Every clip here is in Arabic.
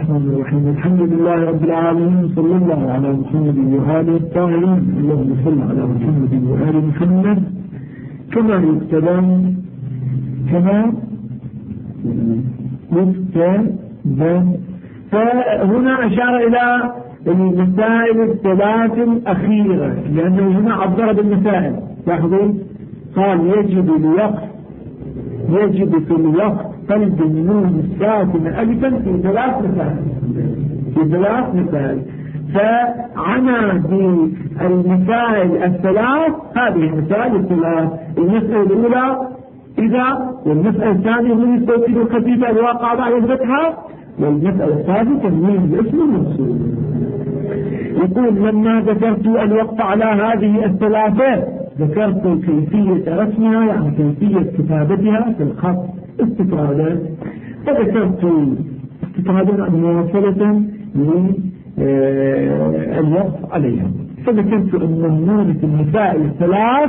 الرحمن الرحيم. الحمد لله رب العالمين، صلى الله على محمد وآله الطاهرين. اللهم صل على محمد وآل محمد كما يكتب فهنا أشار إلى المسائل الثلاث الأخيرة، لأنه هنا عبر بالمسائل. لاحظوا قال يجب في الوقت قلب النون الساكنة ألفا في ثلاث مسائل. فعنى بالمسائل الثلاث، هذه المسائل الثلاث: المسألة الأولى إذا، والمسألة الثانية من التوكيد الخفيفة الواقع بعد الفتحة، والمسألة الثالثة من الاسم المنصوب. يقول لما ذكرت الوقت على هذه الثلاثة ذكرت كيفية رسمها، يعني كيفية كتابتها في الخط استطرادا، فذكرت استطرادا مواصلة للوقت عليها. فذكرت أن النون في المسائل الثلاث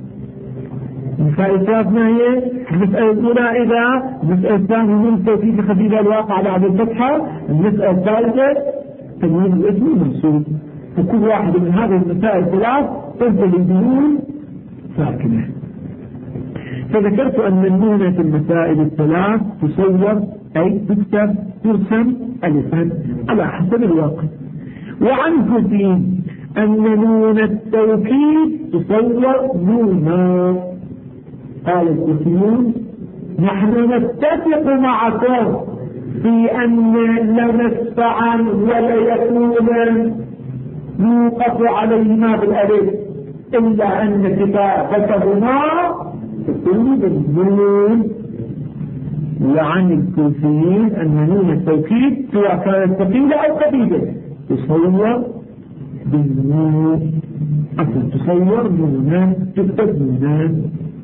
ما هي: المسألة الأولى إذا، المسألة الثانية من التوكيد خفيفة الواقع بعد الفتحة، المسألة الثالثة تنوين الاسم المنصوب. فكل واحد من هذه المسائل الثلاث تنزل النون ساكنة. فذكرت أن النون في المسائل الثلاث تصور أي تكتب ترسم ألفا على حسب الوقت. وعنه فيه أن نون التوكيد تصور نونا. قال الكوفيون: نحن نتفق معكم في أن لنسفعا وليكون يوقف عليهما بالألف، إلا أن كتابتهما تكون بالنون. وعن الكوفيين أن نون التوكيد سواء كانت ثقيلة أو خفيفة تصور بالنون، تصور نونا، تكتب نونا.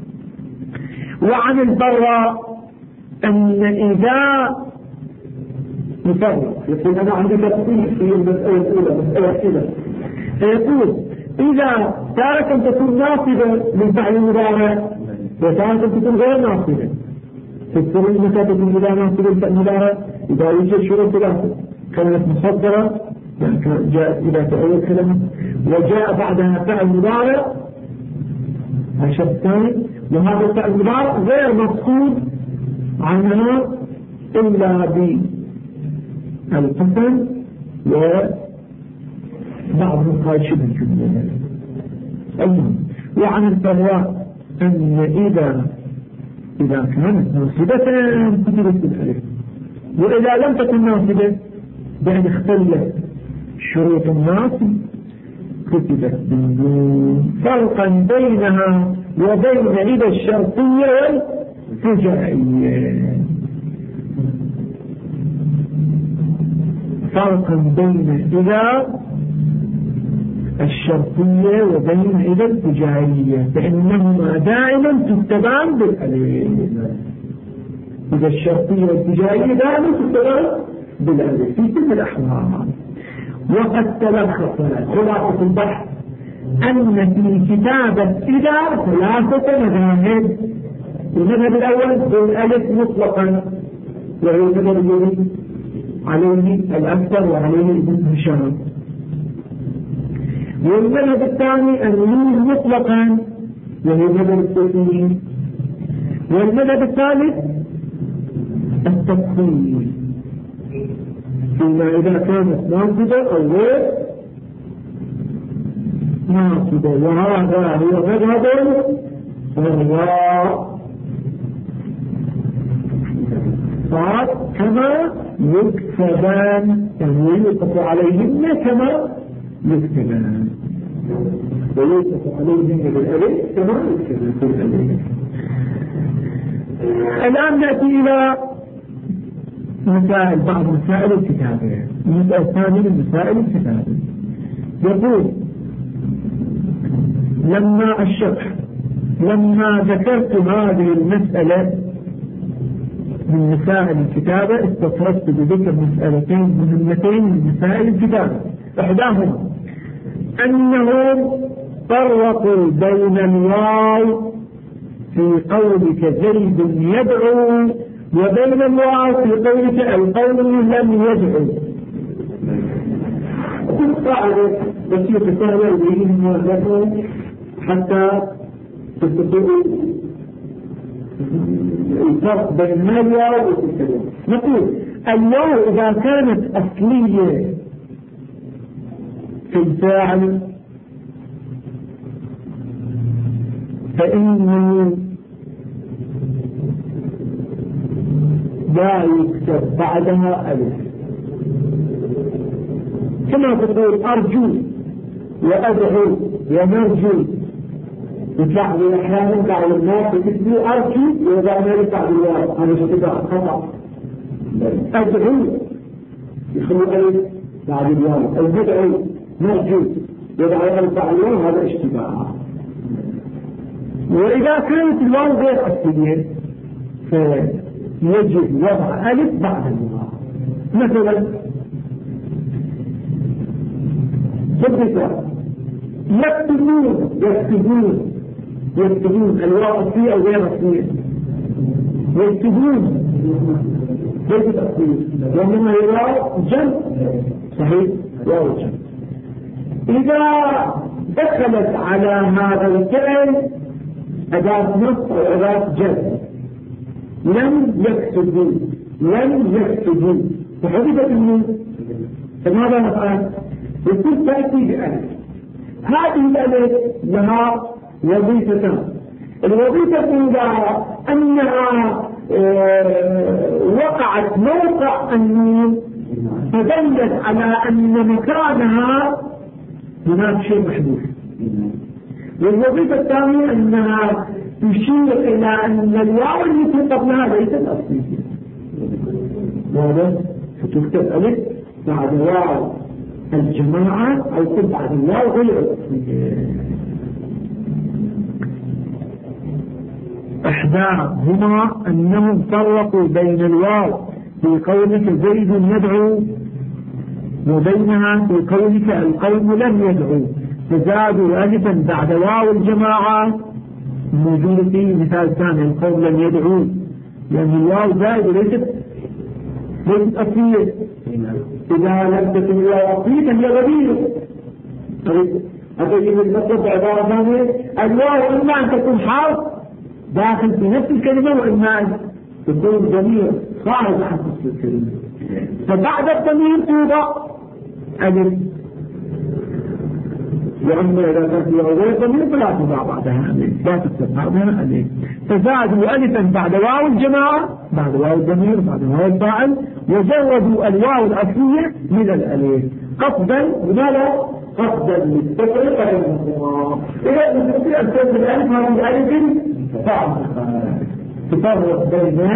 وعن البراء أن إذا مفرق، يقول أنا عندي تفصيل في المسألة الأولى، مسألة كذا، فيقول إذا تارة تكون ناصبة للفعل المضارع وتارة تكون غير ناصبة. تذكرون متى تكون إذا ناصبة للفعل المضارع؟ إذا يوجد شروط ثلاثة: كانت مصدرة، يعني جاءت إلى تأويل كلمة، وجاء بعدها فعل مضارع، الشرط الثاني، وهذا الفعل المضارع غير مقصود عنها إلا بالقسم وبعض قال شبه الجملة. وعن الفراء أن إذا كانت ناصبة كتبت بالألف، وإذا لم تكن ناصبة بأن اختلت شروط الناصب كتبت بالنون، فرقا بينها وبين إذا الشرطية والفجائية. فرقا بين إذا الشرطية وبين إذا الفجائية، فإنهما دائما تكتبان بالألف. إذا الشرطية والفجائية دائما تكتبان بالألف في كل الأحوال. وقد تلخص خلاصة البحث أن في كتابة إذا ثلاثة مذاهب. المذهب الأول بالألف مطلقا، وهو المذهب الذي عليه الأكثر وعليه ابن هشام. والمذهب الثاني النون مطلقا، وهو مذهب الصوفيين. والمذهب الثالث التفصيل فيما إذا كانت ناصبة أو غير ناصبة. وهذا هو مذهب الفراء كما يكتبان، يعني يوقف عليهن كما يكتبان، ويوقف عليهن بالألف كما يكتبان بالألف. الآن نأتي إلى مسائل، بعض مسائل الكتابة. المسألة الثانية من مسائل الكتابة. يقول: لما ذكرت هذه المسألة من مسائل الكتابة استطردت بذكر مسألتين مهمتين من مسائل الكتابة. إحداهما أنهم فرقوا بين الواو في قولك زيد يدعو وبين الواو في قولك القوم لم يدعوا. كل قاعدة بسيطة سهلة وبينهم لكم حتى تستطيعوا الفرق بين الواو والكلمة. نقول الواو إذا كانت أصلية في الفاعل فإنه لا يكتب بعدها ألف، كما تقول أرجو وأدعو ونرجو، يطلع لي أحيانا بعض الناس يكتبوا أرجو ويضع ذلك بعد الواو، هذا اشتباه خطأ. أدعو يخلوا ألف بعد الواو، أو ندعو نرجو يضع ألف بعد الواو، هذا اشتباه. وإذا كانت الواو غير أصلية فيجب وضع ألف بعد الواو. مثلا يكتبون الواو أصلية أو غير أصلية؟ يكتبون ليست أصلية وإنما هي واو جمع، صحيح واو جمع. إذا دخلت على هذا الفعل أداة نص أو أداة جر لم يكتبوا فحدثت منه، فماذا نفعل؟ يكون تأتي بألف. هذه الألف لها وظيفتان. الوظيفة الأولى أنها وقعت موقع النون فدلت على أن مكانها هناك شيء محدود. والوظيفة الثانية أنها تشير إلى أن الواو التي قبلها ليست أصلية. هذا فتكتب ألف بعد واو الجماعة أو كل بعد الواو غير أصلية. إحداهما أنهم فرقوا بين الواو في قولك زيد يدعو وبينها في قولك القوم لم يدعوا، فزادوا ألفا بعد واو الجماعة موجود في مثال ثاني القوم لم يدعوا، لأن الواو زائد ليست أصلية. إذا لم تكن الواو أصلية فهي غبية. أتجد المطلب بعبارة ثانية الواو إما أن تكون حرف داخل في نفس الكلمة وإما أن تكون ضمير خارج عن نفس الكلمة، فبعد الضمير توضع ألف، وأما إذا كانت غير ضمير فلا توضع بعدها ألف، لا تكتب بعدها ألف. فزادوا ألفا بعد واو الجماعة بعد واو الضمير بعد واو الفاعل، وزودوا الواو الأصلية من الألف قصدا لماذا؟ قصدا للتفرقة بينهما. إذا نستطيع أن تكون الألف هذه ألف تفرق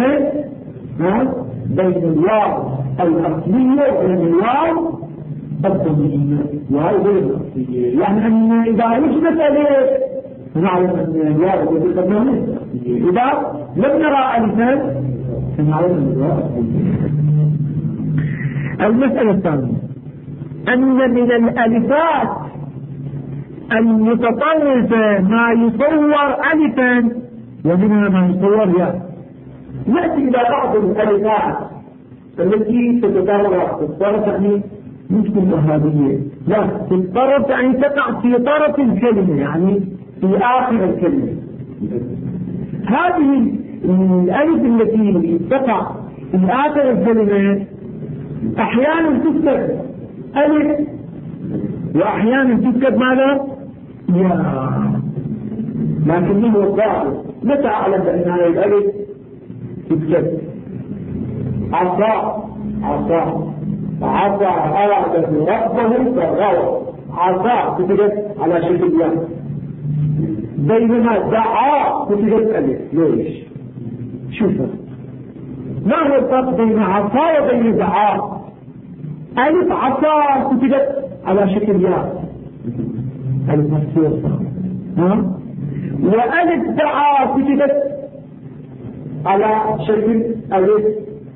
بين الواو الأصلية وبين الواو الضميرية وهي غير الأصلية. يعني أن إذا وجدت ألف نعلم أن الواو التي قبلها إذا لم نرى ألفا فنعلم أن الواو الأصلية. المسألة الثانية أن من الألفات المتطرفة ما يصور ألفا ومنها ما يصور ياء. نأتي إلى بعض الألفات التي تتطرف يعني مش بالوهابية، لا تتطرف يعني تقع في طرف الكلمة، يعني في آخر الكلمة. هذه الألف التي تقع في آخر الكلمة أحيانا تكتب ألف وأحيانا تكتب ماذا؟ ياء، لكنه الظاهر متى أعلم بأن هذه الألف تكتب؟ عصا أراد ربه فغوى، عصا تكتب على شكل ياء، بينما دعا تكتب ألف. ليش؟ شوفوا ما هو الفرق بين عصا وبين دعا؟ ألف عصا كتبت على شكل ياء ألف مكسور، وألف دعا كتبت على شكل ألف.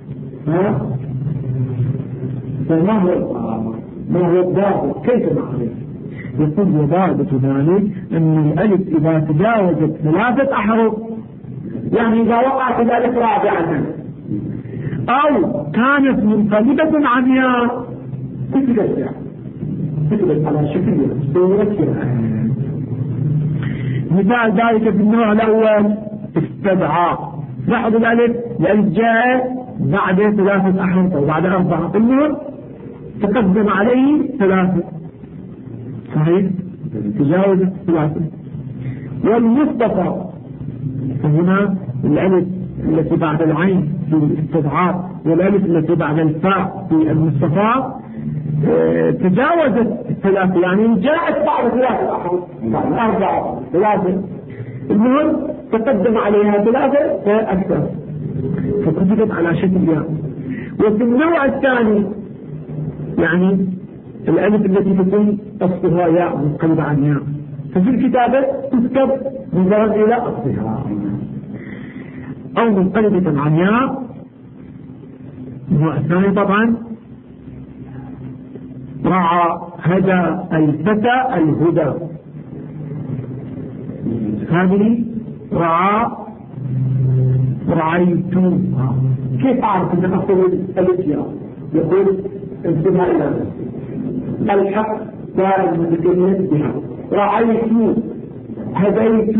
فما هو الضابط؟ كيف نعرف؟ يقول ضابط ذلك أن الألف إذا تجاوزت 3 أحرف، يعني إذا وقعت الألف رابعة أو كانت منقلبة عمياء تثبت على شكل صورة. مثال ذلك في النوع الأول استدعى. لاحظ الألف لأن جاء بعد 3 أحرف أو بعد 4 النور تقدم عليه 3 صحيح تجاوز 3. والمصطفى هنا الألف التي بعد العين في الاستدعاء والألف التي بعد الفاء في المصطفى تجاوزت 3 يعني جاءت بعد 3 أحرف بعد 4 3 المهم تقدم عليها 3 فأكثر فكتبت على شكل ياء. وفي النوع الثاني يعني الألف التي تكون أصلها ياء منقلبة عن ياء ففي الكتابة تكتب مجرد إلى أصلها أو منقلبة عن ياء. النوع الثاني طبعا رعى هدى الفتى الهدى. هذه رعيت. كيف أعرف أن أصل الأشياء؟ يقول انتبه إلى الحق دائما متكلم بها. رعيت هديت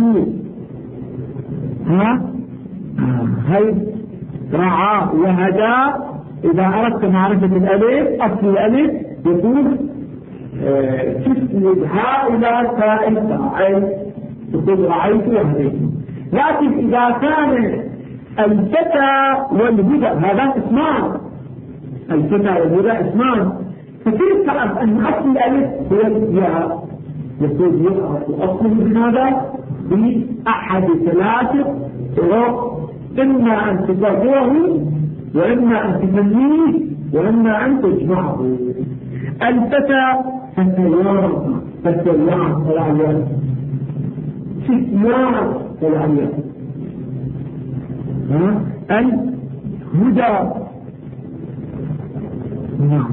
هي رعى وهدى. إذا أردت معرفة الألف أصل الألف يقول تسند هؤلاء فاعل تقول رعيت وهديت. لكن إذا كان الفتى والهدى هذا اسمان الفتى والهدى اسمان فكيف تعرف أن أصل الألف هو الياء؟ يقول يعرف أصله بماذا؟ بأحد 3 طرق إما أن تصغره وإما أن تسميه وإما أن تجمعه. الفتى فتيان طلعيان فتيان طلعيان الهدى نعم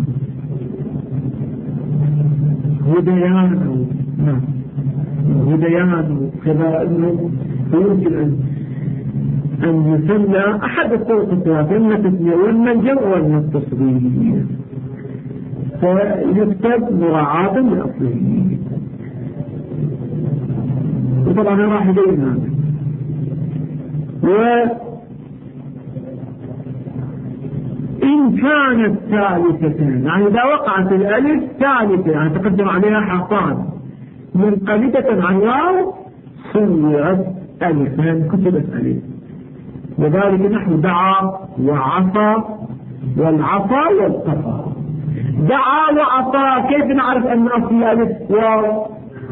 هديان نعم هديان كذا انه يمكن ان يسمى احد الطرق الثلاثه اما التسميه واما الجمع واما التصغير فيكتب مراعاة لاصله. وطبعا راح يبين هذا. إن كانت ثالثة يعني إذا وقعت الألف ثالثة يعني تقدم عليها حرفان منقلبة عن واو صورت ألفا كتبت ألف. وذلك نحن دعا وعصى والعصى والقفى. دعا وعصى كيف نعرف أن أصل الألف واو؟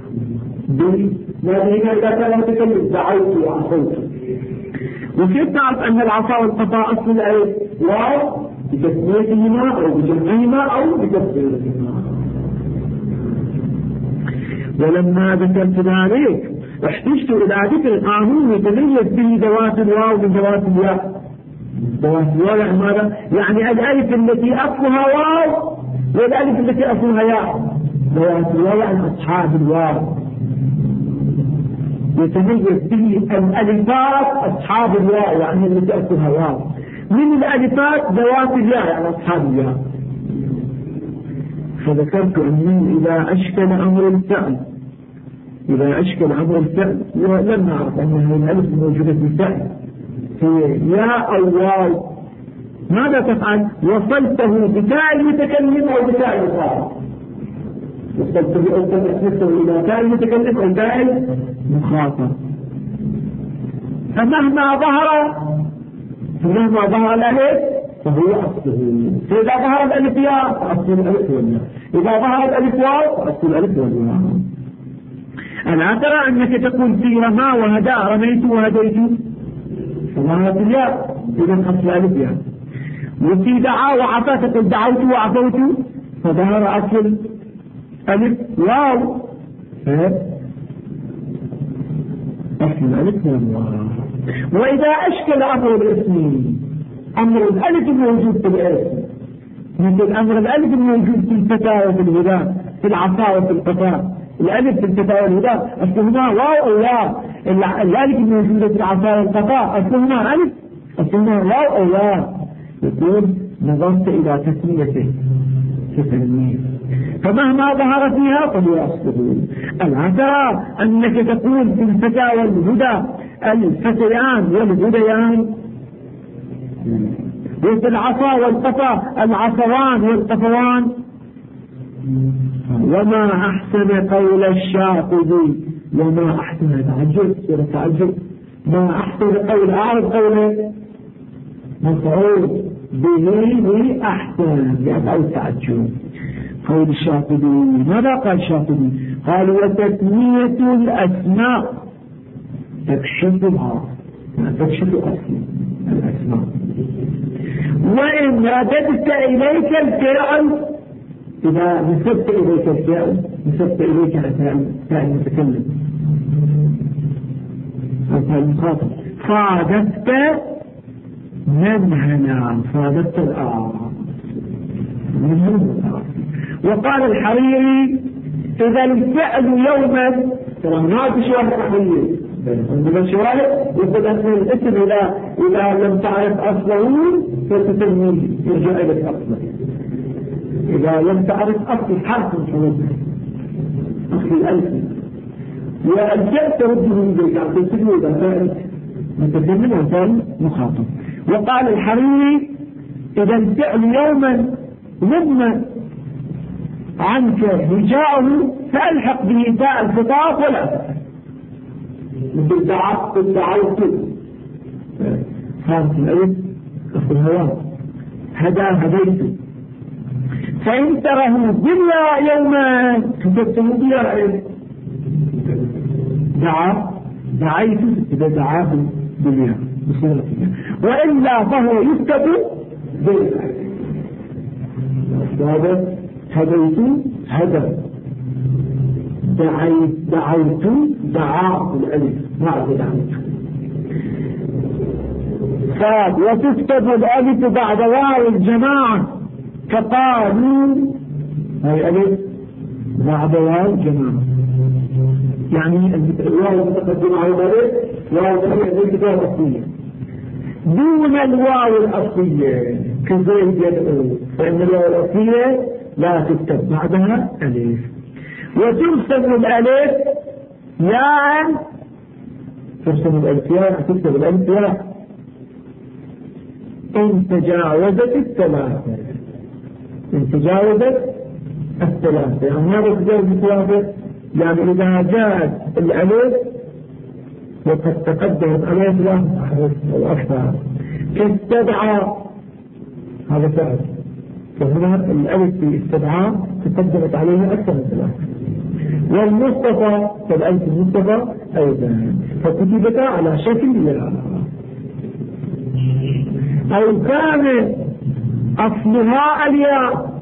لأن إذا كان متكلم دعوت وعصيت. وكيف تعرف أن العصا والقفى أصل الألف واو؟ بتسميتهما أو بجمعهما أو بتسميتهما. ولما ذكرت ذلك احتجت إلى ذكر قانون يتميز به ذوات الواو من ذوات الياء. ذوات الواو يعني ماذا؟ يعني الألف التي أصلها واو والألف التي أصلها ياء. ذوات الواو يعني أصحاب الواو يتميز به الألفات أصحاب الواو يعني التي أصلها واو من الألفات ذوات الياء يعني أصحاب الياء. فذكرت أنه إذا أشكل أمر الفعل لم نعرف أنها الألف الموجودة في الفعل هي ياء أو واو ماذا تفعل؟ وصلته بتاء المتكلم أو بتاء المخاطب. وصلته أو تنسبته إلى تاء المتكلم أو تاء المخاطب. فمهما ظهر الألف فهو أصله. فإذا ظهر الألف ياء فأصل الألف والياء. إذا ظهر الألف واو فأصل الألف والياء. ألا ترى أنك تقول في رمى وهدى رميت وهديت فظهرت الياء إذا أصل الألف ياء. وفي دعا وعطى تقول دعوت وعطوت فظهر أصل ألف واو أصل الألف والواو. وإذا أشكل أمر الاسم أمر الألف الموجود في الاسم مثل أمر الألف الموجود في الفتاة وفي الهدى في العصا وفي القفاء. الألف في الفتاة والهدى أصلهما واو أو واو. الألف الموجودة في العصا والقفاء أصلهما ألف أصلهما واو أو واو. يقول نظرت إلى تسميته كتنمية، فمهما ظهر فيها فهو أصله. ألا ترى أنك تقول في الفتى والهدى الفتيان والهديان، وفي العصا والقفا العصوان والقفوان. وما أحسن قول الشاطبي، وما أحسن تعجب سورة تعجب، ما أحسن قول أعرض قوله مفعول به أحسن لأفعل تعجب. قول الشاطبي ماذا قال الشاطبي؟ قال وتسمية الأسماء تكشفها، تكشف الأسماء. وإن رددت إليك الفعل، إذا نسبت إليك الفعل نسبت إليك الفعل المتكلم الفعل المخاطب، صادفت منهنا، صادفت الآراء. وقال الحريري إذا الفعل يوما، ترى ما في شواهد تحريري عندما شواهد يقول أن الاسم إذا لم تعرف أصله فتسميه يرجع إلى أصله. إذا لم تعرف أصل حرف من حروفه أصل الألف والفعل ترده من ذلك عن تسميه إذا كانت متكلم وكان مخاطب. وقال الحريري إذا الفعل يوما لما عنك هجاءه فألحق به تاء الخطاب ولا مثل دعوت خارج الألف في الهواء هديت. فإن تره بالياء يوما كتبته بالياء دعيت إذا دعاه بالياء بصورة، وإلا فهو يكتب بالياء. هذا هديت هدى، دعوت دعاء الألف بعد دعوت. وتكتب الألف بعد واو الجماعة كقالوا، هاي ألف بعد واو الجماعة، يعني الواو المتقدمة على الألف واو الألف واو الأصلية دون الواو الأصلية كزيد يدعو، فإن الواو الأصلية لا تكتب بعدها ألف. وترسم الألف ياء، ترسم الألف ياء، تكتب الألف ياء إن تجاوزت الثلاثة، إن تجاوزت الثلاثة. يعني ماذا تجاوز الثلاثة؟ يعني إذا جاءت الألف وقد تقدمت عليها ثلاثة أحرف أو أكثر كاستدعى، هذا فعل، فهنا الألف في استدعى تقدمت عليها أكثر من ثلاثة. والمصطفى فالألف المصطفى أيضا فكتبت على شكل ياء، أو كان أصلها الياء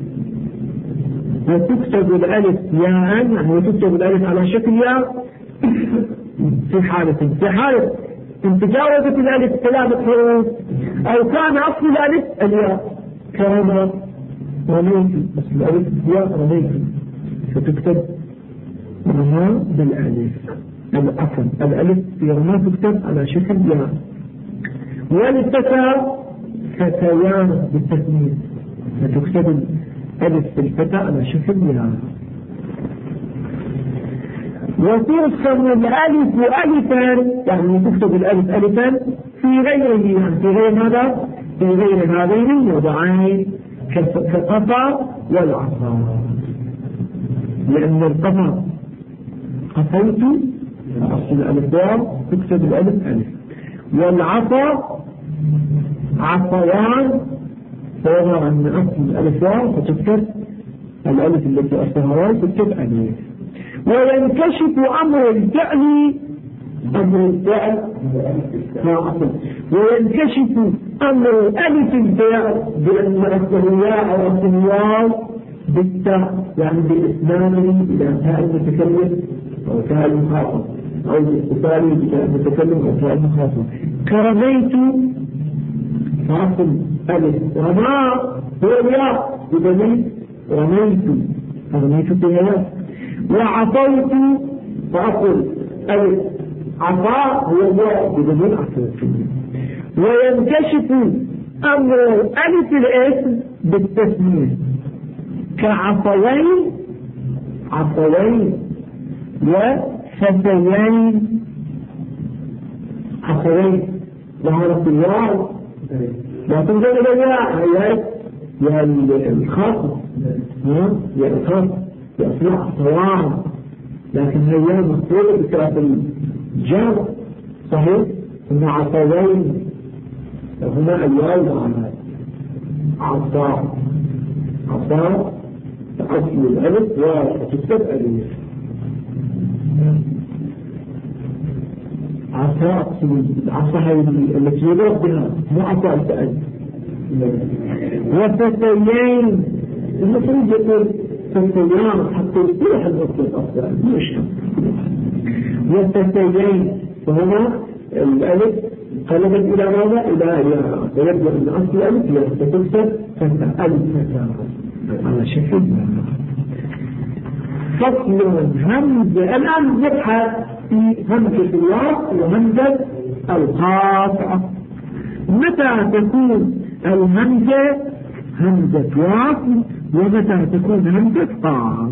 وتكتب الألف ياء، يعني وتكتب الألف على شكل ياء في حالة إن تجاوزت الألف ثلاثة حروف، أو كان أصل الألف الياء كرم رميتي، أصل الألف ياء رميتي فتكتب رمى بالألف. الأصل الألف في رمى تكتب على شكل ياء. والفتى فتيان بالتثنية فتكتب الألف في الفتى على شكل ياء. وترسم الألف ألفا، يعني تكتب الألف ألفا في غيره، يعني في غير هذا، في غير هذين الوضعين كالقفا والعصا، لأن القفا قفيت أصل الألف واو تكتب الألف ألف، والعصا عصيان فوضع عن أصل الألف واو فتكتب الألف التي أصلها واو تكتب ألف. وينكشف أمر الفعل وينكشف أمر ألف الفعل بأن أصله ياء أو أصله واو بالتاء، يعني بالإسلام إلى تاء المتكلم أو تاء المخاطب، أو الاتصال بتاء المتكلم أو تاء المخاطب. كرميت فأصل ألف، رماء هو الياء بضمير رميت بياء. وعطيت فأصل عطاء هو الياء بضمير عطيت. وينكشف أمر ألف الاسم بالتسمية كعصوين، عصوين وفتيين. عصوين ظهرت الواو لا تنزل إلى يا الخاصة يا الخاصة يصنع صوان، لكن هي مصدوره بكرة الجامع صحيح إن عصوين هنا الواو معنى عصا، عصا تقسم الألف وتكتب ألف. عصا العصا هي التي يضرب بها مو عصا التألف. وفتيين المفروض يقول فتيان حتى يصلح الأصل الأفضل مش وفتيين، وهنا الألف قلبت إلى ماذا؟ إلى ياء، ويبدأ أن أصل الألف ياء فتكتب فتى ألف فتى على شكل فصل همزة. الآن نبحث في همزة الوصل وهمزة القاطع. متى تكون الهمزة همزة وصل ومتى تكون همزة قاطع؟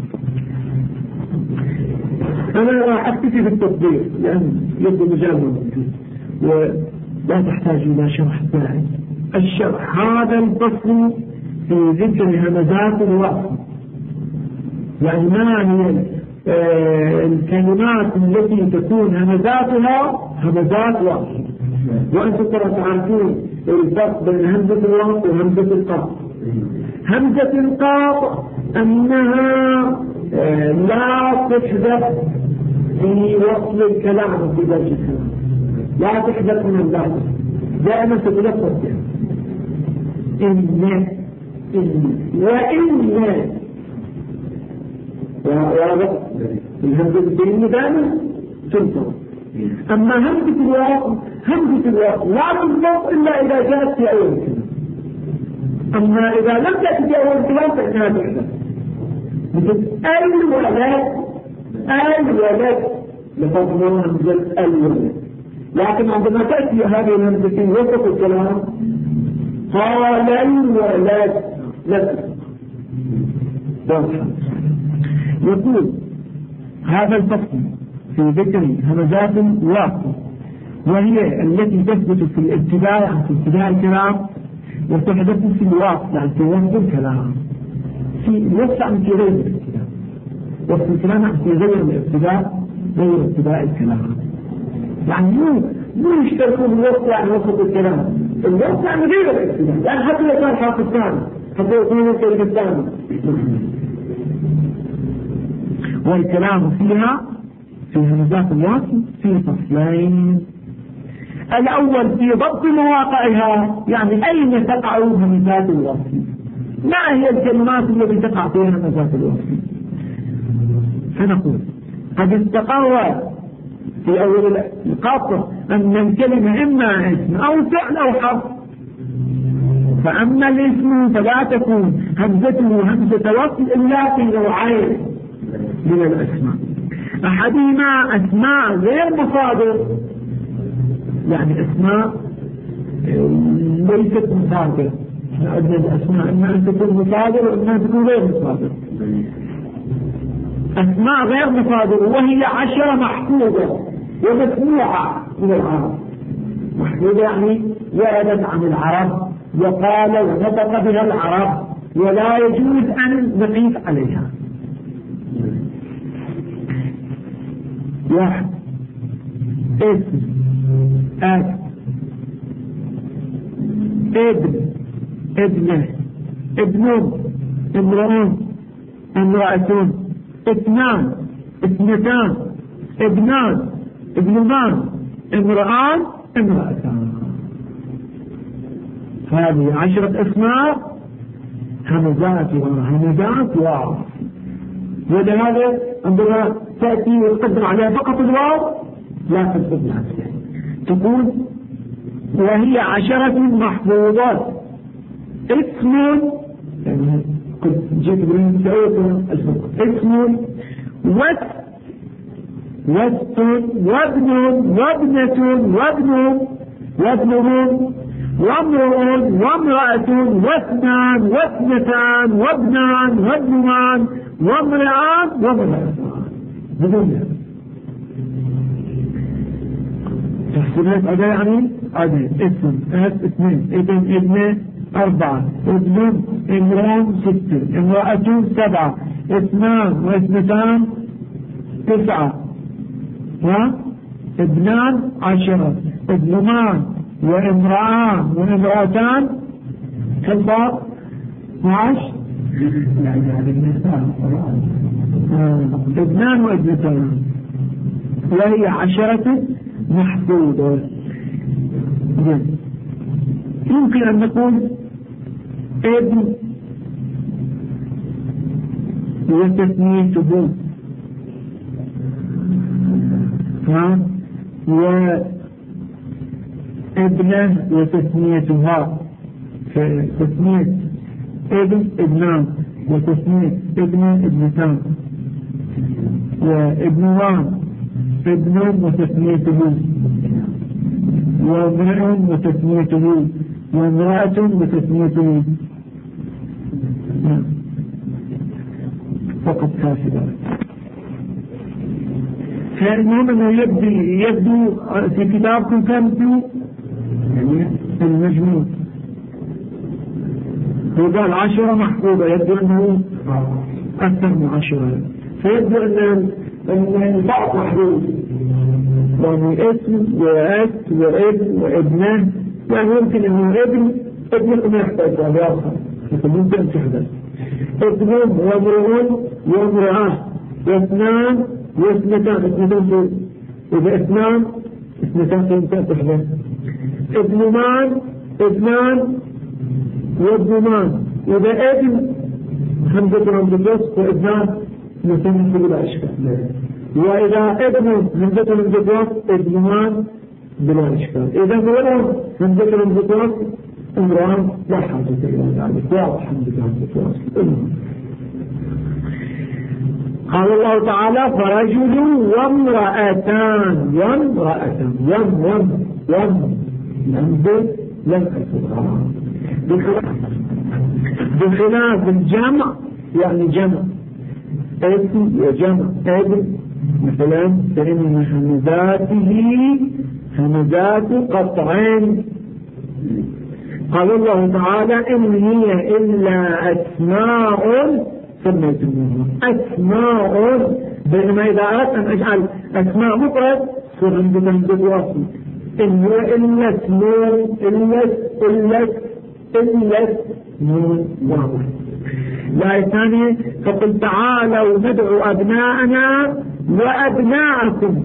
أنا راح أكتفي بالتطبيق لأن يبدو مجال ولا تحتاج إلى شرح زائد. الشرح هذا الفصل في ذكر همزات الوصل، يعني ما هي الكلمات التي تكون همزاتها همزات وصل. وأنتم ترى تعرفون الفرق بين همزة الوصل وهمزة القطع. همزة القطع أنها لا تحدث في وصل الكلام في درجة الكلام، لا تحدث من اللفظ، دائما تتلفظ إن وإن واضح الهمزة الكلمة دائما تنطق. أما همزة الوصل لا تنطق إلا إذا جاءت في أول كلمة. أما إذا لم تأتي في أول كلام فإنها تحدث، مثل الولد لفظنا همزة الولد، لكن عندما تأتي هذه الهمزة في وسط الكلام قال الولد لا. يقول هذا الفصل في ذكر همزات الوصل، وهي التي تثبت في الابتداء في ابتداء الكلام وتحدث في الوصل يعني في وسط الكلام، في الوصل عن في غير الابتداء، وسط الكلام عن في غير الابتداء غير ابتداء الكلام. يعني مو يشتركوا بالوصل يعني وسط الكلام، الوصل يعني غير الابتداء، يعني حتى لو كان حرف الثاني حتى يكون الكلمة الثاني. والكلام فيها في همزات الوصل في فصلين. الأول في ضبط مواقعها، يعني أين تقع همزات الوصل، ما هي الكلمات التي تقع فيها همزات الوصل. فنقول قد استقر في أول القطع أن الكلمة إما اسم أو فعل أو حرف، فأما الاسم فلا تكون همزته همزة وصل إلا في نوعين من الأسماء. أحدهما أسماء غير مصادر، يعني أسماء ليست مصادر. عندنا الأسماء إما أن تكون مصادر وإما أن تكون غير مصادر. أسماء غير مصادر وهي 10 محفوظة ومسموعة من العرب. محفوظة يعني وردت عن العرب وقال ونطق بها العرب ولا يجوز أن نقيس عليها. 1 اسم أب ابن ابنه ابن امرأة امرأة 2 2 ابنان ابنان امرأان امرأتان. هذه 10 اسماء همزات وهمزات واو. ولهذا عندما تأتي وتقدم عليها فقط الواو لا تقدم عليها، تقول وهي 10 محفوظات. اسم يعني قد جئت بالمسعود اسم وابن وابنة وابنهم وامرؤ وامرأة واثنان واثنتان وابنان وابنان وامرأان وامرأتان بدون تحصيلات أداء يعني أداء اسم اثنين ابن 4 ابن امرأة 6 امرأة 7 اثنان واثنتان 9 ابنان 10 ابنمان وامرأان وامرأتان كم صار 12 ابنان وابنتان وهي 10 محدودة. يمكن أن نقول ابن وتثنيته وابنه وتثنيتها، فتثنية ابن ابنان وتثنية ابن ابنتان وابنوان ابن وتثنيته وامرأ وتثنيته وامرأة وتثنيته فقط كافي. فالمهم أنه يبدو في كتابكم كان المجموع وقال 10 محفوظة، يبدو أنه أكثر من 10، فيبدو أن البعض محفوظ يعني اسم وأس وابن وابنه، يعني يمكن أنه ابن ما يحتاج لآخر ممكن أن تحدث ابن وامرؤون وامرأة واثنان واثنتان إذا اثنان تحدث ابنان وابنمان، إذا ابن همزة الوسط وابنان مثل بلا إشكال، وإذا ابن همزة الوسط ابنمان بلا إشكال، إذا امرأة همزة الوسط امرأة لا حاجة إلى ذلك، واضح همزة الوسط. قال الله تعالى فرجل وامرأتان لم أكتبها بخلاف الجمع، يعني جمع ابن وجمع ابن مثلا فإن همزات قطعين. قال الله تعالى إن هي إلا أسماء سميتموها أسماء، بينما إذا أردت أن أجعل أسماء مفرد صار عندنا همزة واصل، إن هو إلا اسمون إلا اسمون واضح. لا ثانية فقل تعالوا ندعو أبناءنا وأبناءكم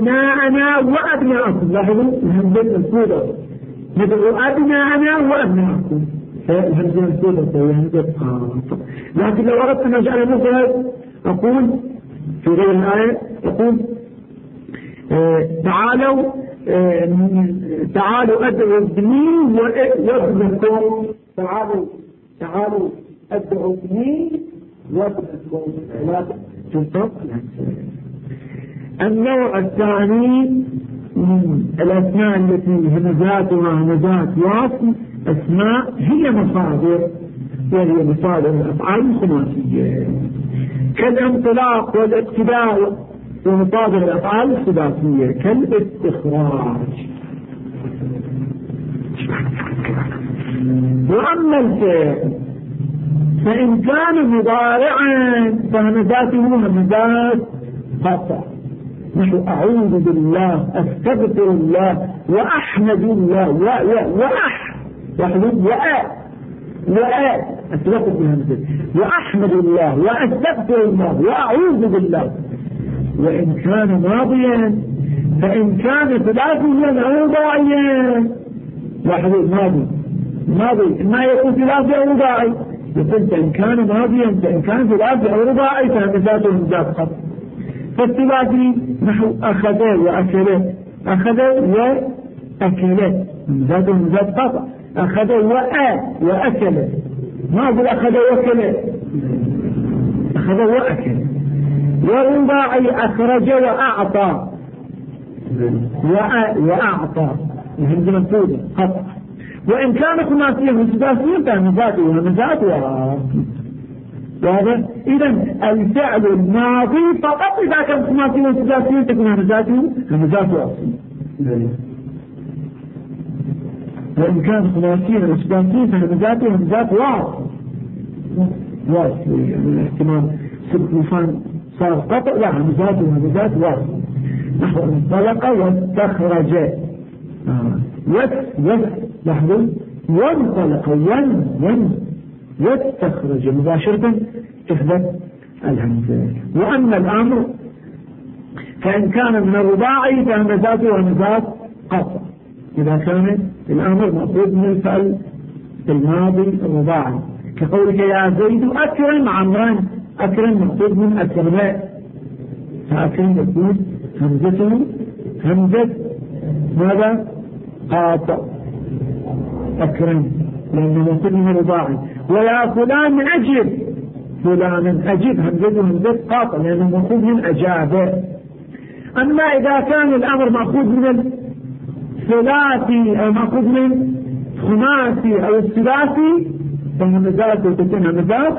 لاحظوا الهمزة السوداء ندعو أبناءنا وأبناءكم، الهمزة السوداء لكن لو أردت أن أجعل مفرد أقول في غير الآية أقول تعالوا أدعوا ابني وابنكم، تعالوا أدعوا ابني وابنكم لا تنطق. النوع الثاني من الأسماء التي همزاتها همزات واصل، أسماء هي مصادر، وهي مصادر الأفعال الخماسية كالانطلاق والابتداء، ومصادر الأفعال الثلاثية كالاستخراج. وأما الفعل فإن كان مضارعا فهمزاته همزات قطع، نحو أعوذ بالله أستغفر الله وأحمد الله أتلقوا بهمزة وأحمد الله وأستغفر الله وأعوذ بالله. وإن كان ماضيا فإن كان ثلاثيا أو رباعيا، لاحظوا ماضي ما يكون ثلاثي أو رباعي، يقول فإن كان ماضيا فإن كان ثلاثي أو رباعي فهمزاته همزات قطع. فالثلاثي نحو أخذ وأكله همزاته همزات قطع، أخذ وأكله، ما أقول أخذ وأكله، أخذ وأكله. والرباعي أخرج وأعطى وأعطى الهمزة منفوذة قطع. وإن كان خماسيا وسداسيا فهمزات وهمزات واضح. إذا الفعل الماضي فقط إذا كان خماسيا وسداسيا تكون همزاته وإن كان خماسيا وسداسيا فهمزاته همزات واصل من احتمال سبحان صار قطع لا همزات واصل نحو انطلق واستخرج لحظة وانطلق واستخرج مباشرة تحدث الهمزة. وأما الأمر فإن كان من الرباعي فهمزات وهمزات قطع إذا كان الأمر مأخوذ من الفعل الماضي الرباعي كقولك يا زيد أكرم عمرا. أكرم مأخوذ من أكرماء فأكرم يكون همزته همزة ماذا؟ قاطع أكرم لأنه مأخوذ من الرباعي. ويا فلان أجب فلان أجب همزته همزة قاطع لأنه مأخوذ من أجابه. أما إذا كان الأمر مأخوذ من الثلاثي أو مأخوذ من خماسي أو الثلاثي فهمزاته تكون همزات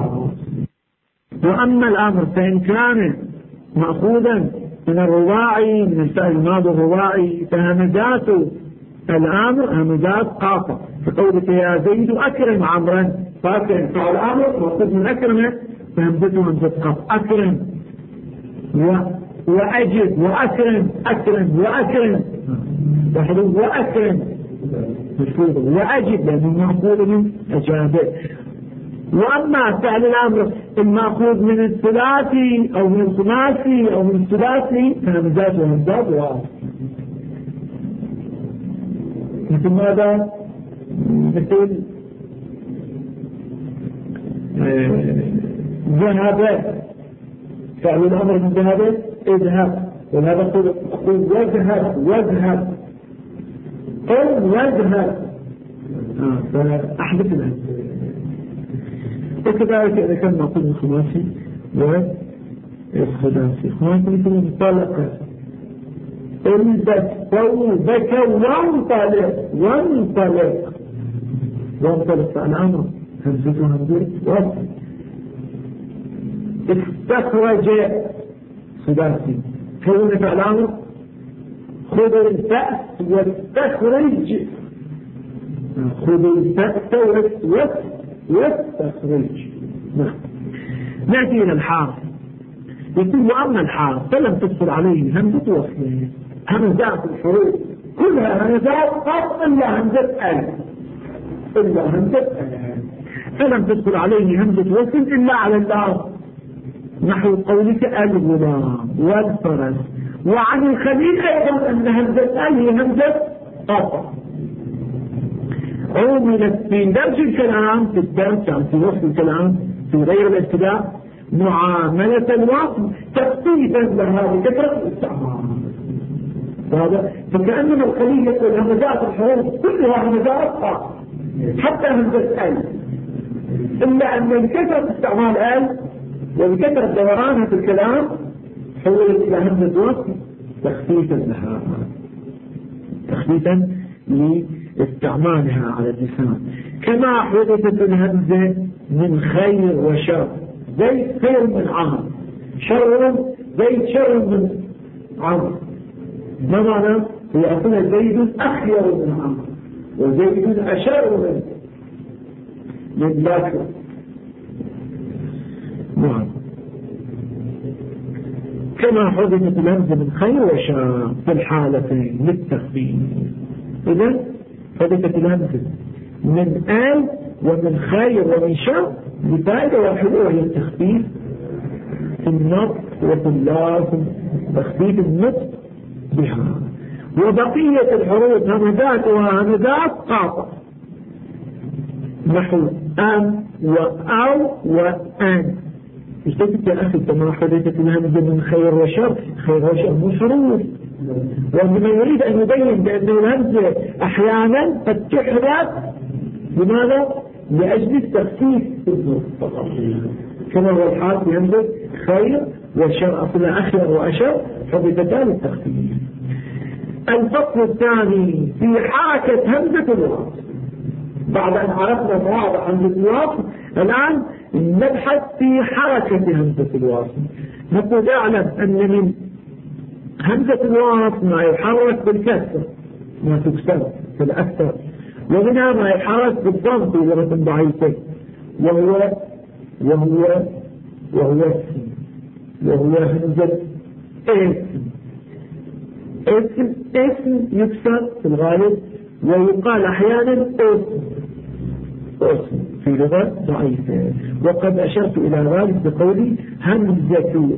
وأما الأمر فإن كان مأخوذا من الرباعي من الفعل الماضي الرباعي فهمزات الأمر همزات قاطع فقولك يا زيد أكرم عمرا فأكرم فعل الأمر مأخوذ من أكرم فهمزته همزة قاطع أكرم وأجب وأكرم وأكرم وأجب لأنه مأخوذ من أجابه. وأما فعل الأمر المأخوذ من الثلاثي أو من الخماسي أو من الثلاثي فهمزات وهمزات مثل ماذا؟ مثل ذهب فعل الأمر من ذهب اذهب وهذا قل واذهب قل واذهب فأحدث الهمزة. وكذلك إذا كان مأخوذ من الخماسي والثلاثي خماسي مثل انطلق البس ثوبك وانطلق فالأمر همزته همزة وصل. استخرج ثلاثي كون فالأمر خذ البأس واستخرج خذ البأس واستخرج. نأتي إلى الحرف يقول وأما الحرف فلم تدخل عليه همزة وصله همزات الحروف كلها همزات قط إلا همزة ألف فلم تدخل عليه همزة وصل إلا على اللام نحو قولك الغلام والفرس. وعن الخليل أيضا أن همزة أل هي همزة قطع عملت في درج الكلام في الدرس يعني في وصف الكلام في غير الابتداء معاملة الوصف تخفيفا لها بكثرة الاستعمال. هذا فكأنما الخليل يقول همزات الحروف كلها همزات قطع حتى همزة ال إلا أن بكثرة استعمال ال وبكثرة دورانها في الكلام حولت إلى همزة وصف تخفيفا لها تخفيفا لاستعمالها على اللسان. كما حدثت الهمزة من خير وشر زيد خير من عمر شر زيد شر من عمر ما معنى؟ لأقول زيد أخير من عمر وزيد أشر من بكر. نعم كما حدثت الهمزة من خير وشر في الحالتين للتخفيف. إذن حدثت الهمزة من آل ومن خير ومن شر بفائدة واحدة وهي التخفيف في النطق وفي اللفظ تخفيف النطق بها. وبقية الحروف همزات وهمزات قاطع نحو أم وأو وأن. اشتكت يا أخي كما حدثت الهمزة من خير وشر خير وشر مش حروف وعندما يريد أن يبين بأن الهمزة أحيانا قد تحدث لماذا؟ لأجل التخفيف كما هو الحال في همزة خير وشر أصلا أخير وأشر حدثتان التخفيف. الفصل الثاني في حركة همزة الوصل بعد أن عرفنا مواضع همزة الوصل الآن نبحث في حركة همزة الوصل. نقول اعلم أن من همزة الوصل ما يحرك بالكسر ما تكسر في الأكثر، ومنها ما يحرك بالضم في لغة ضعيفة وهو همزة اسم يكسر في الغالب، ويقال أحيانا اسم في لغة ضعيفة. وقد أشرت إلى ذلك بقولي همزة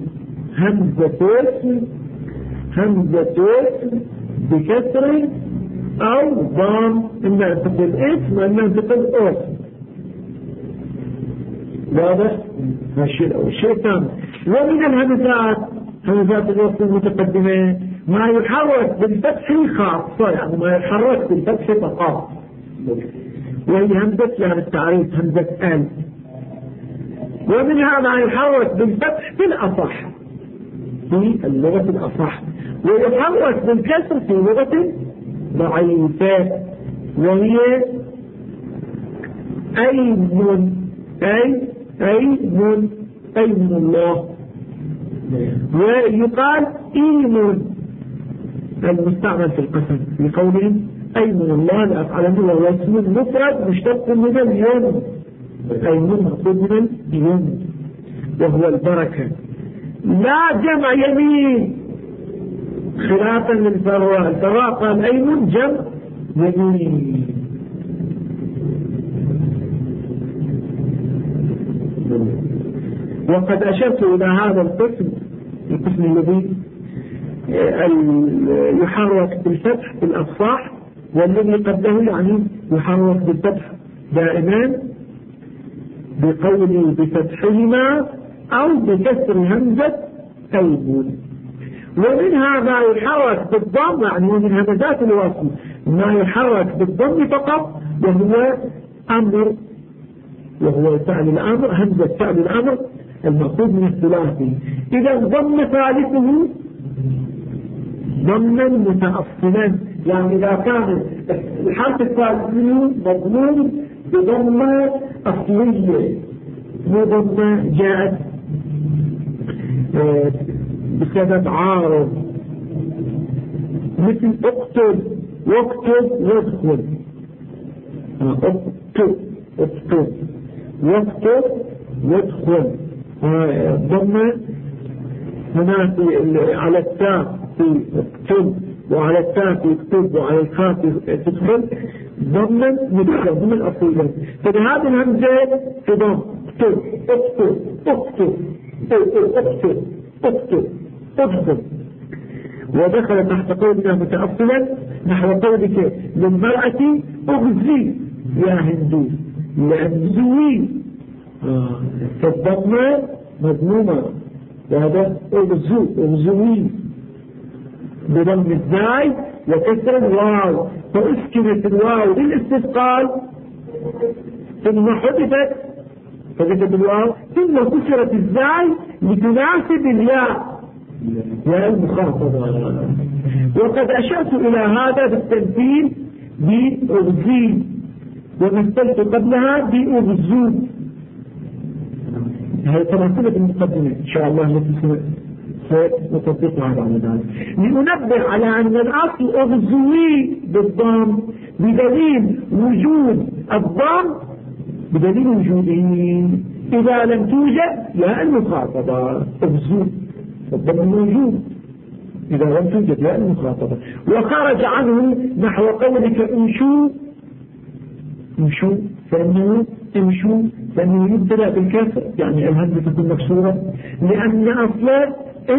اسم بكسر أو ضم، إما أن تقول اسم وإما أن تقول اسم. واضح؟ الشيء الثاني، ومن همزات الوصل المتقدمة ما يحرك بالفتح خاصة، يعني ما يحرك بالفتح فقط، وهي همزة يعني التعريف همزة ال. ومنها ما يحرك بالفتح في الأصح في اللغة الأصح، ويحرك بالكسر في لغة ضعيفة وهي أيمن الله، ويقال إيمن المستعمل في القسم في قولهم أيمن الله لأفعل الله، وهو اسم مفرد مشتق من اليوم، أيمن مقصود من اليوم وهو البركة، لا جمع يمين خلافا للفراء. الفراء قال أيمن جمع يمين. وقد أشرت إلى هذا القسم الذي يحرك بالفتح في الأفصاح، والذي قبله يعني يحرك بالفتح دائما بقوله بفتحهما أو بكسر همزة أيمن. ومنها ما يحرك بالضم، يعني ومن همزات الوصل ما يحرك بالضم فقط وهو فعل الأمر، همزة فعل الأمر المأخوذ من الثلاثي. إذا ضم ثالثه ضما متأصلا، يعني إذا كان الحرف الثالث منه مضمون بضمة أصلية مو ضمة جاءت بسبب عارض، مثل اقتل واكتب وادخل، اكتب واكتب وادخل، ضمة هنا على التاء في اكتب وعلى التاء في اكتب وعلى الخاء في تدخل ضمن مدخل ضمن أصيلا. فهذه الهمزة في ضم اكتب ودخل تحت قولنا متأصلا نحو قولك للمرأة اغزي يا هندو لأن زوي، فالضمة مضمومة، وهذا اغزوي بضم الزاي وكسر الواو، فأسكنت الواو للاستثقال ثم حذفت فكتب الواو ثم كسرت الزاي لتناسب الياء المخاطبة. وقد أشرت إلى هذا بالتمثيل بأغزي، ومثلت قبلها بأغزو. هذه تمثيلة المقدمة إن شاء الله سنطبقها بعد ذلك، لننبه على أن الأصل أغزوي بالضم بدليل وجود الضم، بدليل وجوده إذا لم توجد ياء المخاطبة أغزو، الضم موجود إذا لم توجد ياء المخاطبة. وخرج عنه نحو قولك امشوا فإنه يبتدأ بالكسر، يعني الهمزة تكون مكسورة، لأن أصلا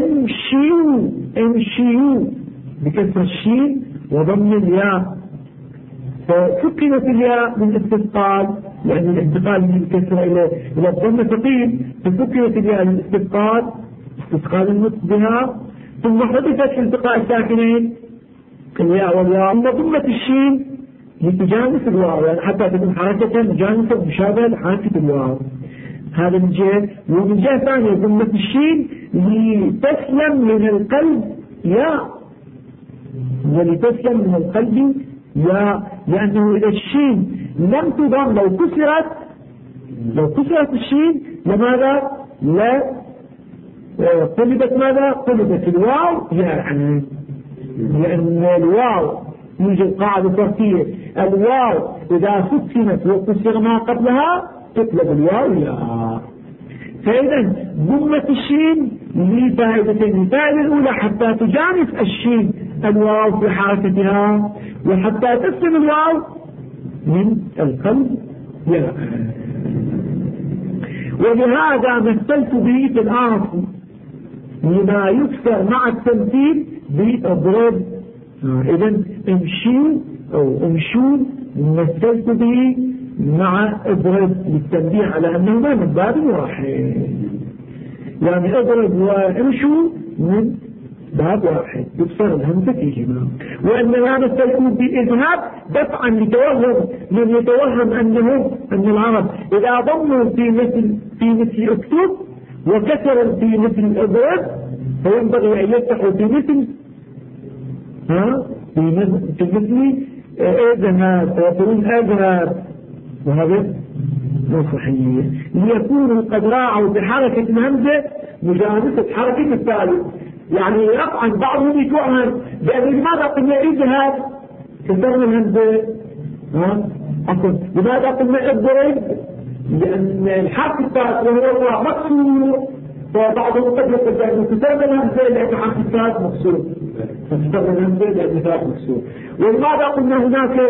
امشيوا بكسر الشين وضم الياء، فسكنت الياء من الاستثقال، يعني الانتقال من الكسر إلى الضم ثقيل، فسكنت الياء من الاستثقال استثقال النطق بها، ثم حدثت في التقاء الساكنين الياء والياء، ثم ضمت الشين لتجانس الواو، يعني حتى تكون حركة مجانسة مشابهة لحركة الواو. هذا من جهة. ومن جهة ثانية ضمت الشين لتسلم من القلب ياء، لأنه إذا الشين لم تضم لو كسرت الشين لماذا؟ لا قلبت ماذا؟ قلبت الواو يعني لأن الواو يوجد قاعدة فرقية، الواو إذا سكنت وكسر ما قبلها تقلب الواو ياء. فإذا ضمة الشين لفائدتين، الفائدة الأولى حتى تجانس الشين الواو في حركتها، وحتى تسلم الواو من القلب ياء. ولهذا مثلت به في الآخر لما يكسر مع التمثيل بأضرب. إذن امشي أو امشوا مثلت به مع اضرب للتنبيه على أنهما من باب واحد، يعني اضرب وامشوا من باب واحد يكسر الهمزة فيهما. وإنما مثلت بإذهاب دفعا لتوهم من يتوهم أن العرب إذا ضموا في مثل اكتب وكسروا في مثل اضرب فينبغي أن يفتحوا في مثل في مثل اذهب فيقولون اذهب، وهذا مو صحيح، ليكونوا قد راعوا بحركة الهمزة مجانسة حركة الثالث. يعني يقعا بعضهم يتوهم بأن لماذا قلنا اذهب كسرنا الهمزة، لماذا قلنا اضرب لأن الحرف الثالث وهو مكسور، فبعضهم قد يقول بأن كسرنا الهمزة لأن الحرف الثالث مكسور، فكسرنا الهمزة لأن الثالث مكسور. ولماذا قلنا هناك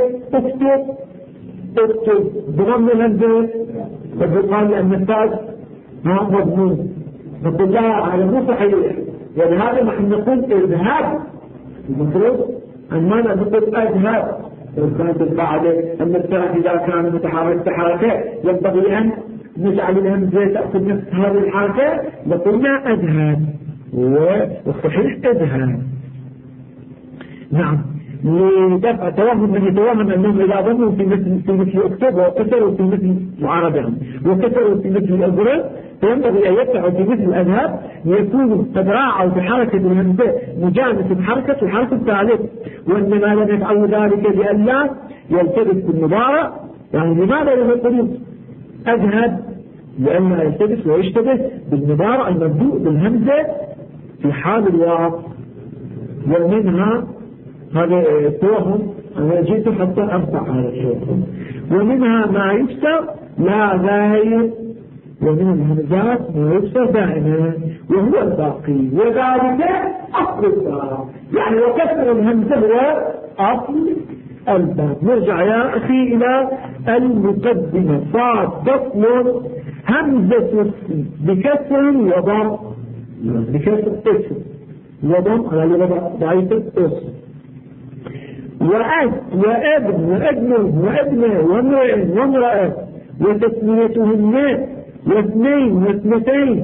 اكتب بضم الهمزة فبقال لأن الثالث مضمون، نقول لها هذا مو صحيح، ولهذا نحن نقول اذهب، المفروض أن ماذا نقول اذهب. كانت القاعدة أن الثالث إذا كان متحرك حركة ينبغي أن نجعل الهمزة تأخذ نفس هذه الحركة، نقولنا اذهب، والصحيح اذهب. نعم، لدفع توهم من يتوهم أنهم إذا ضموا في مثل اكتب وكسروا في مثل معارضهم وكسروا في مثل الأضرب فينبغي أن يفتحوا في مثل الأذهب ليكونوا قد راعوا بحركة الهمزة مجانسة حركة الحرف الثالث. وإنما لم يفعلوا ذلك لئلا يلتبس بالمضارع. يعني لماذا لم يقولوا أذهب؟ لأنه يلتبس ويشتبه بالمضارع المبدوء بالهمزة في حال الواو. ومنها هذا التوهم أنا جئت حتى أرفع هذا التوهم. ومنها ما يكسر لا غير، ومن الهمزات ما يكسر دائما وهو الباقي، وذلك أصل الباب. يعني وكسر الهمزة هو أصل الباب. نرجع يا أخي إلى المقدمة. صاد فصل همزة بكسر وضم، بكسر اسم وضم على لغة ضعيفة اسم، وأب وابن وابنه وابنه وامرئ وامرأة وتسميتهن واثنين واثنتين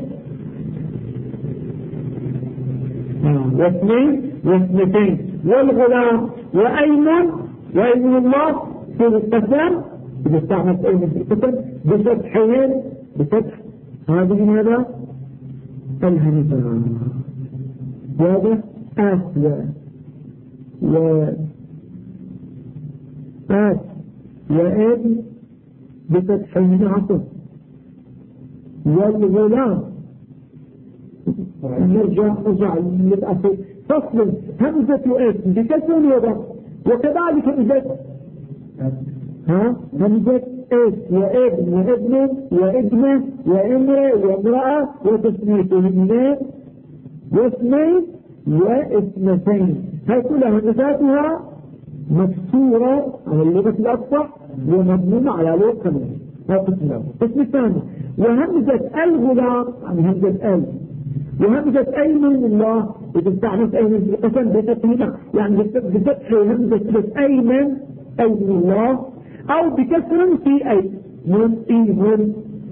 واثنتين والغلام وأيمن الله في القسم بيستعمل أيمن في القسم بفتحين بفتح هذه ماذا؟ الهمزة. هذا آسيا وابن بفتحين عطف، والغلام نرجع للأصل. فصل همزة اسم بكسر وضم، وكذلك همزة اسم وابن وابن وابنه وامرئ وامرأة وتسميتهن واثنين واثنتين، هاي كلها همزاتها مكسورة على اللغة الأفصح ومضمومة على لغة كمان. هذا قسم الثاني. وهمزة الغلام يعني همزة وهمزة أيمن الله بتستعمل أيمن في القسم بفتحها، يعني بفتح همزة أيمن الله أو بكسر في أيمن.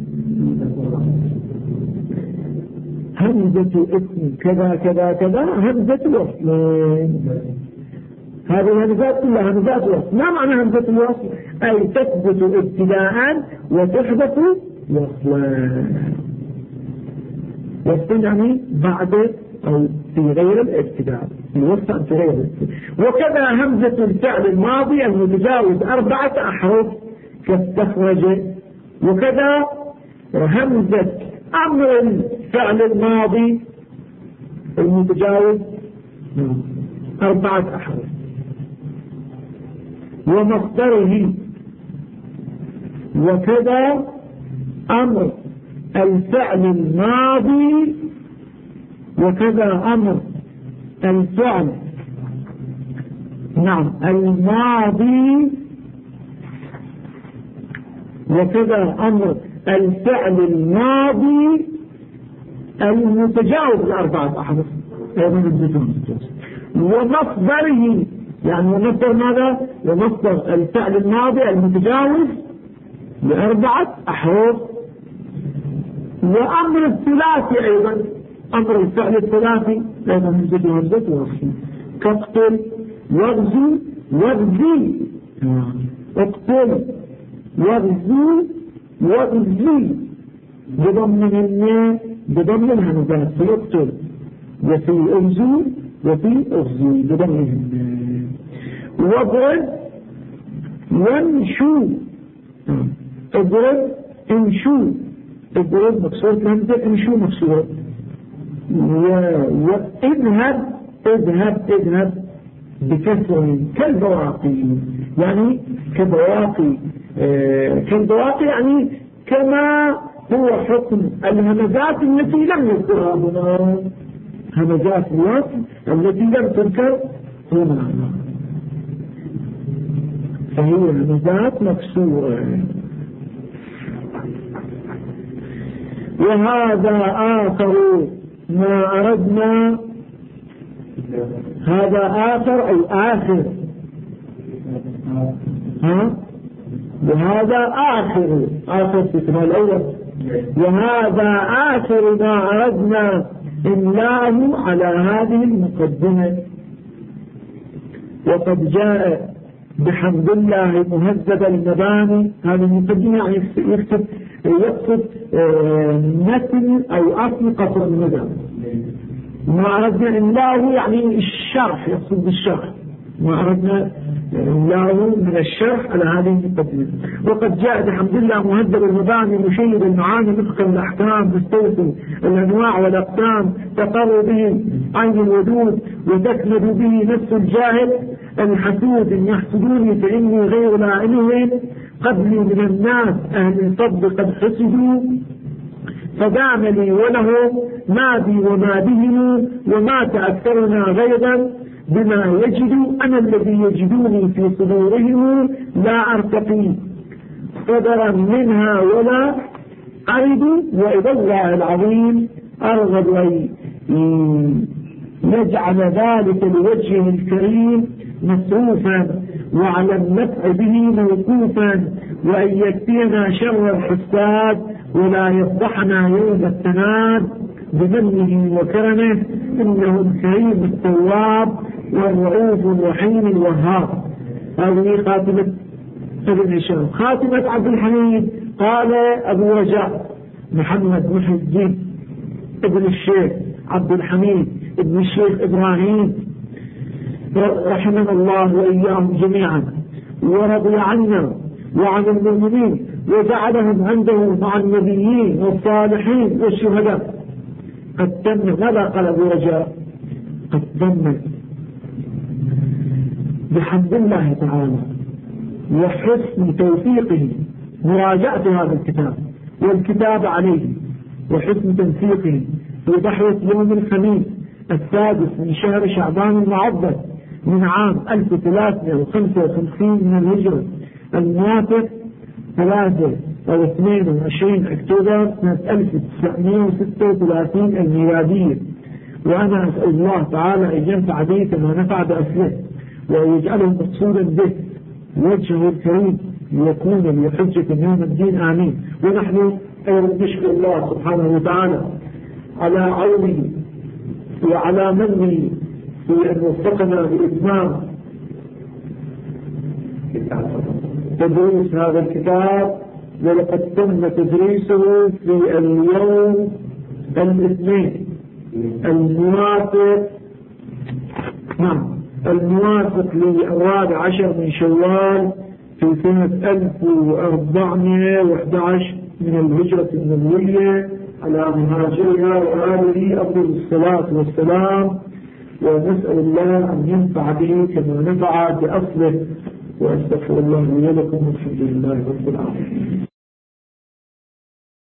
همزة اسم كذا كذا كذا همزة وصل. هذه الهمزات كلها همزات وصل. ما معنى همزة الوصل؟ أي تثبت ابتداء وتحدث وصلا. وصل يعني بعد أو في غير الابتداء، الوصل في غير الابتداء. وكذا همزة الفعل الماضي المتجاوز 4 أحرف، كاستخرج. وكذا همزة أمر الفعل الماضي المتجاوز 4 أحرف، ومصدره. وكذا أمر الفعل الماضي، وكذا أمر الفعل الماضي، وكذا أمر الفعل الماضي المتجاوز 4 أحرف ومصدره. يعني ومصدر ماذا؟ ومصدر الفعل الماضي المتجاوز 4 أحرف. وأمر الثلاثي أيضا، أمر الفعل الثلاثي أيضا همزة وهمزة ووصل، كاقتل واغزو واغزي. اقتل واغزو واغزي بضم الهمزات في اقتل، وفي اغزو وفي اغزي بضم الهمزات. واضرب وانشو، اضرب انشو، اضرب مكسورة الهمزة، انشو مكسورة. واذهب اذهب بكسر كالبواقي، يعني كالبواقي يعني كما هو حكم الهمزات التي لم يذكرها هنا، همزات الوصل التي لم تذكر هنا، فهي همزات مكسورة. وهذا آخر ما أردنا، هذا آخر أي آخر، وهذا آخر في كمال الأول. وهذا آخر ما أردنا إملاءه على هذه المقدمة. وقد جاء بحمد الله مهذب المباني. هذه المقدمة يعني يقصد متن أو أصل قصر الندى. ما أردنا إملاءه يعني الشرح، يقصد بالشرح ما أردنا إملاءه من الشرح على هذه المقدمة. وقد جاء بحمد الله مهذب المباني مشيد المعاني متقن الأحكام مستوفي الأنواع والأقسام تقر به عين الودود وتكمد به نفس الجاهل الحسود. إن يحسدوني فإني غير لائمهم قبلي من الناس أهل الفضل قد حسدوا فدام لي وله ما بي وما بهم وما تأثرنا غيظا بما يجد أنا الذي يجدوني في صدورهم لا أرتقي صدرا منها ولا أرد وإلى الله العظيم أرغب أن يجعل ذلك لوجهه الكريم مصروفا وعلى النفع به موقوفا وأن يكفينا شر الحساد ولا يفضحنا يوم التناد بمنه وكرمه إنه الكريم التواب والرؤوف الرحيم الوهاب. هذه خاتمة ابن هشام. خاتمة عبد الحميد قال أبو رجاء محمد محي الدين ابن الشيخ عبد الحميد ابن الشيخ إبراهيم رحمنا الله وإياهم جميعا ورضي عنا وعن المؤمنين وجعلهم عنده مع النبيين والصالحين والشهداء. قد تم. ماذا قال أبو رجاء؟ قد تم بحمد الله تعالى وحسن توفيقه مراجعة هذا الكتاب والكتاب عليه وحسن تنسيقه في ضحية يوم الخميس 6 من شهر شعبان المعظم من عام 1355 من الهجرة الموافق 23 أكتوبر سنة 1936 الميلادية. وأنا أسأل الله تعالى أن ينفع به كما نفع بأسله وأن يجعله مقصودا به وجهه الكريم ليكون لحجة يوم الدين آمين. ونحن أيضا نشكر الله سبحانه وتعالى على عونه وعلى منه في أن وفقنا بإتمام تدريس هذا الكتاب. ولقد تم تدريسه في اليوم الاثنين الموافق الموافق ل14 من شوال في سنة 1411 من الهجرة النبوية على مهاجرها وآله أفضل الصلاة والسلام، ونسأل الله أن ينفع به كما نفع بأصله، وأستغفر الله لي ولكم والحمد لله رب العالمين.